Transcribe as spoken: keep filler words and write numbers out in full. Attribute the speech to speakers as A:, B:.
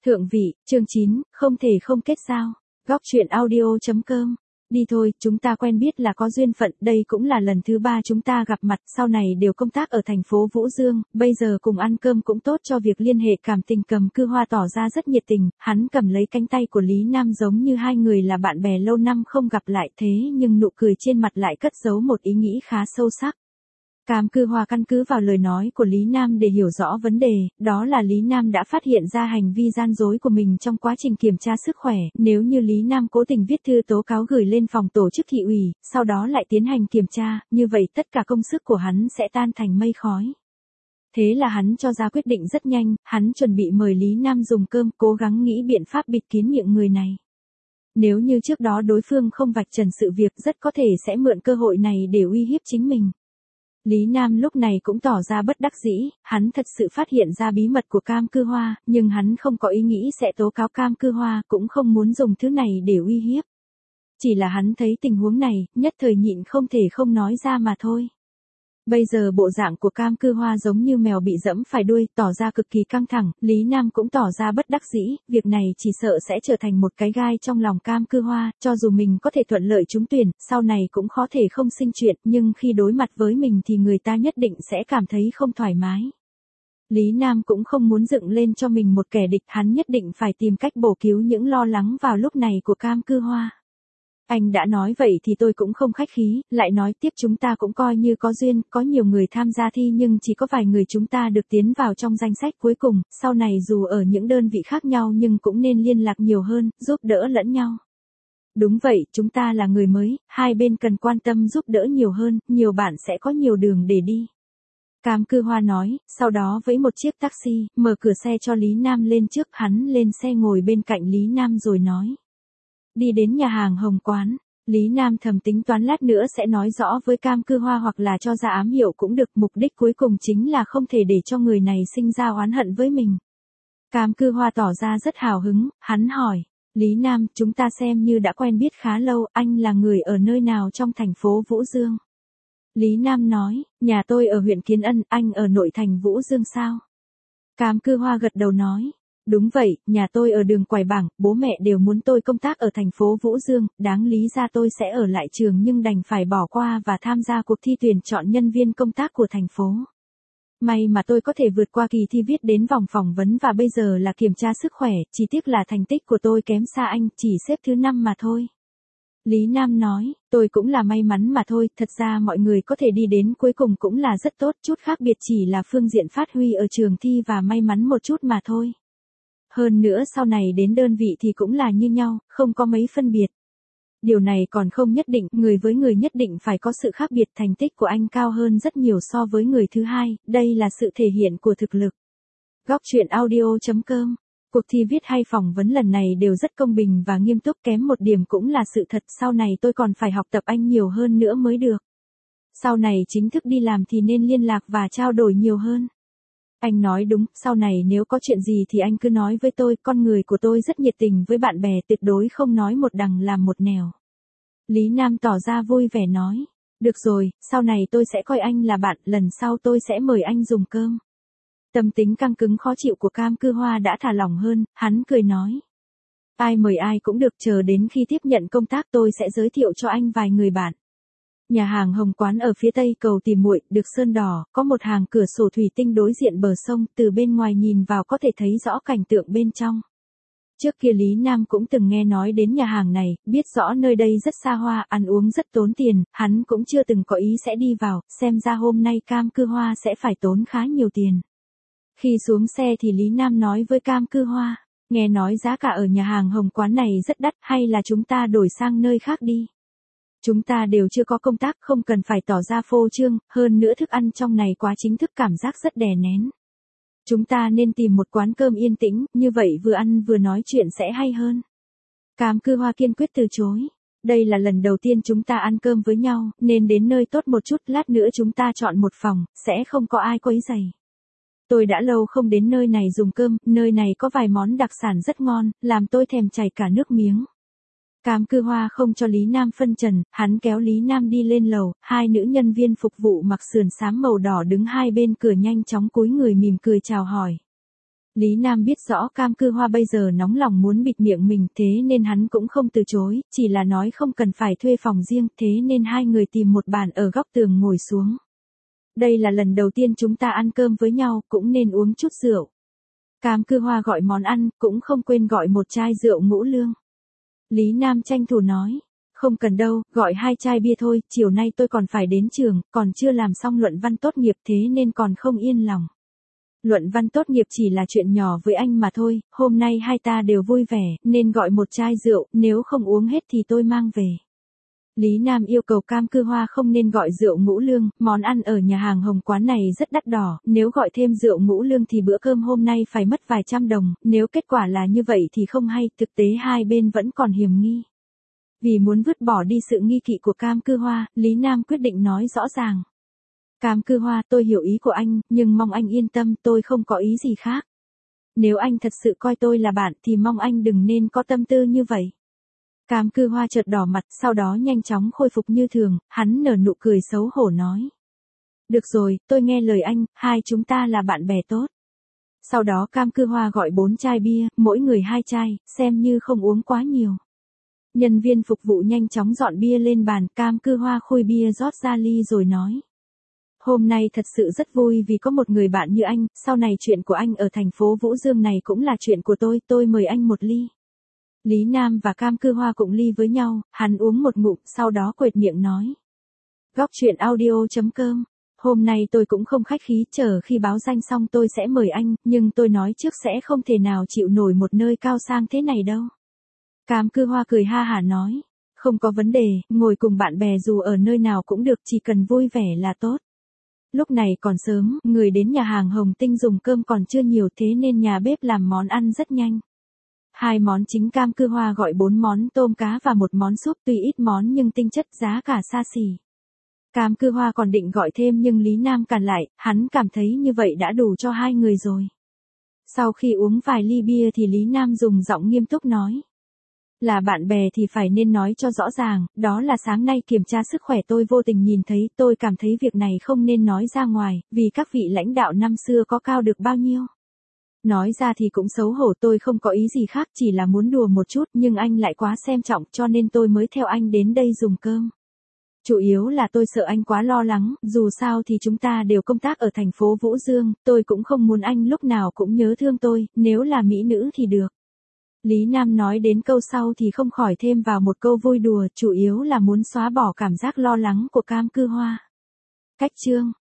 A: Thượng vị, chương chín, không thể không kết giao. Góc truyện audio.com. Đi thôi, chúng ta quen biết là có duyên phận, đây cũng là lần thứ ba chúng ta gặp mặt, sau này đều công tác ở thành phố Vũ Dương, bây giờ cùng ăn cơm cũng tốt cho việc liên hệ cảm tình. Cầm Cư Hoa tỏ ra rất nhiệt tình, hắn cầm lấy cánh tay của Lý Nam giống như hai người là bạn bè lâu năm không gặp lại, thế nhưng nụ cười trên mặt lại cất giấu một ý nghĩ khá sâu sắc. Cam Cư Hoa căn cứ vào lời nói của Lý Nam để hiểu rõ vấn đề, đó là Lý Nam đã phát hiện ra hành vi gian dối của mình trong quá trình kiểm tra sức khỏe, nếu như Lý Nam cố tình viết thư tố cáo gửi lên phòng tổ chức thị ủy, sau đó lại tiến hành kiểm tra, như vậy tất cả công sức của hắn sẽ tan thành mây khói. Thế là hắn cho ra quyết định rất nhanh, hắn chuẩn bị mời Lý Nam dùng cơm, cố gắng nghĩ biện pháp bịt kín miệng người này. Nếu như trước đó đối phương không vạch trần sự việc, rất có thể sẽ mượn cơ hội này để uy hiếp chính mình. Lý Nam lúc này cũng tỏ ra bất đắc dĩ, hắn thật sự phát hiện ra bí mật của Cam Cư Hoa, nhưng hắn không có ý nghĩ sẽ tố cáo Cam Cư Hoa, cũng không muốn dùng thứ này để uy hiếp. Chỉ là hắn thấy tình huống này, nhất thời nhịn không thể không nói ra mà thôi. Bây giờ bộ dạng của Cam Cư Hoa giống như mèo bị dẫm phải đuôi, tỏ ra cực kỳ căng thẳng, Lý Nam cũng tỏ ra bất đắc dĩ, việc này chỉ sợ sẽ trở thành một cái gai trong lòng Cam Cư Hoa, cho dù mình có thể thuận lợi trúng tuyển, sau này cũng khó thể không sinh chuyện, nhưng khi đối mặt với mình thì người ta nhất định sẽ cảm thấy không thoải mái. Lý Nam cũng không muốn dựng lên cho mình một kẻ địch, hắn nhất định phải tìm cách bổ cứu những lo lắng vào lúc này của Cam Cư Hoa. Anh đã nói vậy thì tôi cũng không khách khí, lại nói tiếp chúng ta cũng coi như có duyên, có nhiều người tham gia thi nhưng chỉ có vài người chúng ta được tiến vào trong danh sách cuối cùng, sau này dù ở những đơn vị khác nhau nhưng cũng nên liên lạc nhiều hơn, giúp đỡ lẫn nhau. Đúng vậy, chúng ta là người mới, hai bên cần quan tâm giúp đỡ nhiều hơn, nhiều bạn sẽ có nhiều đường để đi. Cam Cư Hoa nói, sau đó với một chiếc taxi, mở cửa xe cho Lý Nam lên trước, hắn lên xe ngồi bên cạnh Lý Nam rồi nói. Đi đến nhà hàng Hồng Quán, Lý Nam thầm tính toán lát nữa sẽ nói rõ với Cam Cư Hoa hoặc là cho ra ám hiệu cũng được, mục đích cuối cùng chính là không thể để cho người này sinh ra oán hận với mình. Cam Cư Hoa tỏ ra rất hào hứng, hắn hỏi, Lý Nam, chúng ta xem như đã quen biết khá lâu, anh là người ở nơi nào trong thành phố Vũ Dương? Lý Nam nói, nhà tôi ở huyện Kiến Ân, anh ở nội thành Vũ Dương sao? Cam Cư Hoa gật đầu nói. Đúng vậy, nhà tôi ở đường Quài Bảng, bố mẹ đều muốn tôi công tác ở thành phố Vũ Dương, đáng lý ra tôi sẽ ở lại trường nhưng đành phải bỏ qua và tham gia cuộc thi tuyển chọn nhân viên công tác của thành phố. May mà tôi có thể vượt qua kỳ thi viết đến vòng phỏng vấn và bây giờ là kiểm tra sức khỏe, chỉ tiếc là thành tích của tôi kém xa anh, chỉ xếp thứ năm mà thôi. Lý Nam nói, tôi cũng là may mắn mà thôi, thật ra mọi người có thể đi đến cuối cùng cũng là rất tốt, chút khác biệt chỉ là phương diện phát huy ở trường thi và may mắn một chút mà thôi. Hơn nữa sau này đến đơn vị thì cũng là như nhau, không có mấy phân biệt. Điều này còn không nhất định, người với người nhất định phải có sự khác biệt, thành tích của anh cao hơn rất nhiều so với người thứ hai, đây là sự thể hiện của thực lực. Góc truyện audio.com. Cuộc thi viết hay phỏng vấn lần này đều rất công bình và nghiêm túc, kém một điểm cũng là sự thật, sau này tôi còn phải học tập anh nhiều hơn nữa mới được. Sau này chính thức đi làm thì nên liên lạc và trao đổi nhiều hơn. Anh nói đúng, sau này nếu có chuyện gì thì anh cứ nói với tôi, con người của tôi rất nhiệt tình với bạn bè, tuyệt đối không nói một đằng làm một nẻo. Lý Nam tỏ ra vui vẻ nói, được rồi, sau này tôi sẽ coi anh là bạn, lần sau tôi sẽ mời anh dùng cơm. Tâm tính căng cứng khó chịu của Cam Cư Hoa đã thả lỏng hơn, hắn cười nói. Ai mời ai cũng được, chờ đến khi tiếp nhận công tác tôi sẽ giới thiệu cho anh vài người bạn. Nhà hàng Hồng Quán ở phía tây cầu Tìm Muội, được sơn đỏ, có một hàng cửa sổ thủy tinh đối diện bờ sông, từ bên ngoài nhìn vào có thể thấy rõ cảnh tượng bên trong. Trước kia Lý Nam cũng từng nghe nói đến nhà hàng này, biết rõ nơi đây rất xa hoa, ăn uống rất tốn tiền, hắn cũng chưa từng có ý sẽ đi vào, xem ra hôm nay Cam Cư Hoa sẽ phải tốn khá nhiều tiền. Khi xuống xe thì Lý Nam nói với Cam Cư Hoa, nghe nói giá cả ở nhà hàng Hồng Quán này rất đắt, hay là chúng ta đổi sang nơi khác đi. Chúng ta đều chưa có công tác, không cần phải tỏ ra phô trương, hơn nữa thức ăn trong này quá chính thức, cảm giác rất đè nén. Chúng ta nên tìm một quán cơm yên tĩnh, như vậy vừa ăn vừa nói chuyện sẽ hay hơn. Cam Cư Hoa kiên quyết từ chối. Đây là lần đầu tiên chúng ta ăn cơm với nhau, nên đến nơi tốt một chút, lát nữa chúng ta chọn một phòng, sẽ không có ai quấy rầy. Tôi đã lâu không đến nơi này dùng cơm, nơi này có vài món đặc sản rất ngon, làm tôi thèm chảy cả nước miếng. Cam Cư Hoa không cho Lý Nam phân trần, hắn kéo Lý Nam đi lên lầu, hai nữ nhân viên phục vụ mặc sườn xám màu đỏ đứng hai bên cửa nhanh chóng cúi người mỉm cười chào hỏi. Lý Nam biết rõ Cam Cư Hoa bây giờ nóng lòng muốn bịt miệng mình, thế nên hắn cũng không từ chối, chỉ là nói không cần phải thuê phòng riêng, thế nên hai người tìm một bàn ở góc tường ngồi xuống. Đây là lần đầu tiên chúng ta ăn cơm với nhau, cũng nên uống chút rượu. Cam Cư Hoa gọi món ăn, cũng không quên gọi một chai rượu ngũ lương. Lý Nam tranh thủ nói, không cần đâu, gọi hai chai bia thôi, chiều nay tôi còn phải đến trường, còn chưa làm xong luận văn tốt nghiệp thế nên còn không yên lòng. Luận văn tốt nghiệp chỉ là chuyện nhỏ với anh mà thôi, hôm nay hai ta đều vui vẻ, nên gọi một chai rượu, nếu không uống hết thì tôi mang về. Lý Nam yêu cầu Cam Cư Hoa không nên gọi rượu ngũ lương, món ăn ở nhà hàng Hồng quán này rất đắt đỏ, nếu gọi thêm rượu ngũ lương thì bữa cơm hôm nay phải mất vài trăm đồng, nếu kết quả là như vậy thì không hay, thực tế hai bên vẫn còn hiềm nghi. Vì muốn vứt bỏ đi sự nghi kỵ của Cam Cư Hoa, Lý Nam quyết định nói rõ ràng. Cam Cư Hoa, tôi hiểu ý của anh, nhưng mong anh yên tâm, tôi không có ý gì khác. Nếu anh thật sự coi tôi là bạn thì mong anh đừng nên có tâm tư như vậy. Cam Cư Hoa chợt đỏ mặt, sau đó nhanh chóng khôi phục như thường, hắn nở nụ cười xấu hổ nói. Được rồi, tôi nghe lời anh, hai chúng ta là bạn bè tốt. Sau đó Cam Cư Hoa gọi bốn chai bia, mỗi người hai chai, xem như không uống quá nhiều. Nhân viên phục vụ nhanh chóng dọn bia lên bàn, Cam Cư Hoa khui bia rót ra ly rồi nói. Hôm nay thật sự rất vui vì có một người bạn như anh, sau này chuyện của anh ở thành phố Vũ Dương này cũng là chuyện của tôi, tôi mời anh một ly. Lý Nam và Cam Cư Hoa cũng ly với nhau, hắn uống một ngụm, sau đó quệt miệng nói. Góc truyện audio.com, hôm nay tôi cũng không khách khí, chờ khi báo danh xong tôi sẽ mời anh, nhưng tôi nói trước sẽ không thể nào chịu nổi một nơi cao sang thế này đâu. Cam Cư Hoa cười ha hả nói, không có vấn đề, ngồi cùng bạn bè dù ở nơi nào cũng được, chỉ cần vui vẻ là tốt. Lúc này còn sớm, người đến nhà hàng Hồng Tinh dùng cơm còn chưa nhiều thế nên nhà bếp làm món ăn rất nhanh. Hai món chính Cam Cư Hoa gọi bốn món tôm cá và một món súp, tuy ít món nhưng tinh chất giá cả xa xỉ. Cam Cư Hoa còn định gọi thêm nhưng Lý Nam cản lại, hắn cảm thấy như vậy đã đủ cho hai người rồi. Sau khi uống vài ly bia thì Lý Nam dùng giọng nghiêm túc nói. Là bạn bè thì phải nên nói cho rõ ràng, đó là sáng nay kiểm tra sức khỏe tôi vô tình nhìn thấy, tôi cảm thấy việc này không nên nói ra ngoài, vì các vị lãnh đạo năm xưa có cao được bao nhiêu. Nói ra thì cũng xấu hổ, tôi không có ý gì khác, chỉ là muốn đùa một chút, nhưng anh lại quá xem trọng cho nên tôi mới theo anh đến đây dùng cơm. Chủ yếu là tôi sợ anh quá lo lắng, dù sao thì chúng ta đều công tác ở thành phố Vũ Dương, tôi cũng không muốn anh lúc nào cũng nhớ thương tôi, nếu là mỹ nữ thì được. Lý Nam nói đến câu sau thì không khỏi thêm vào một câu vui đùa, chủ yếu là muốn xóa bỏ cảm giác lo lắng của Cam Cư Hoa. Cách chương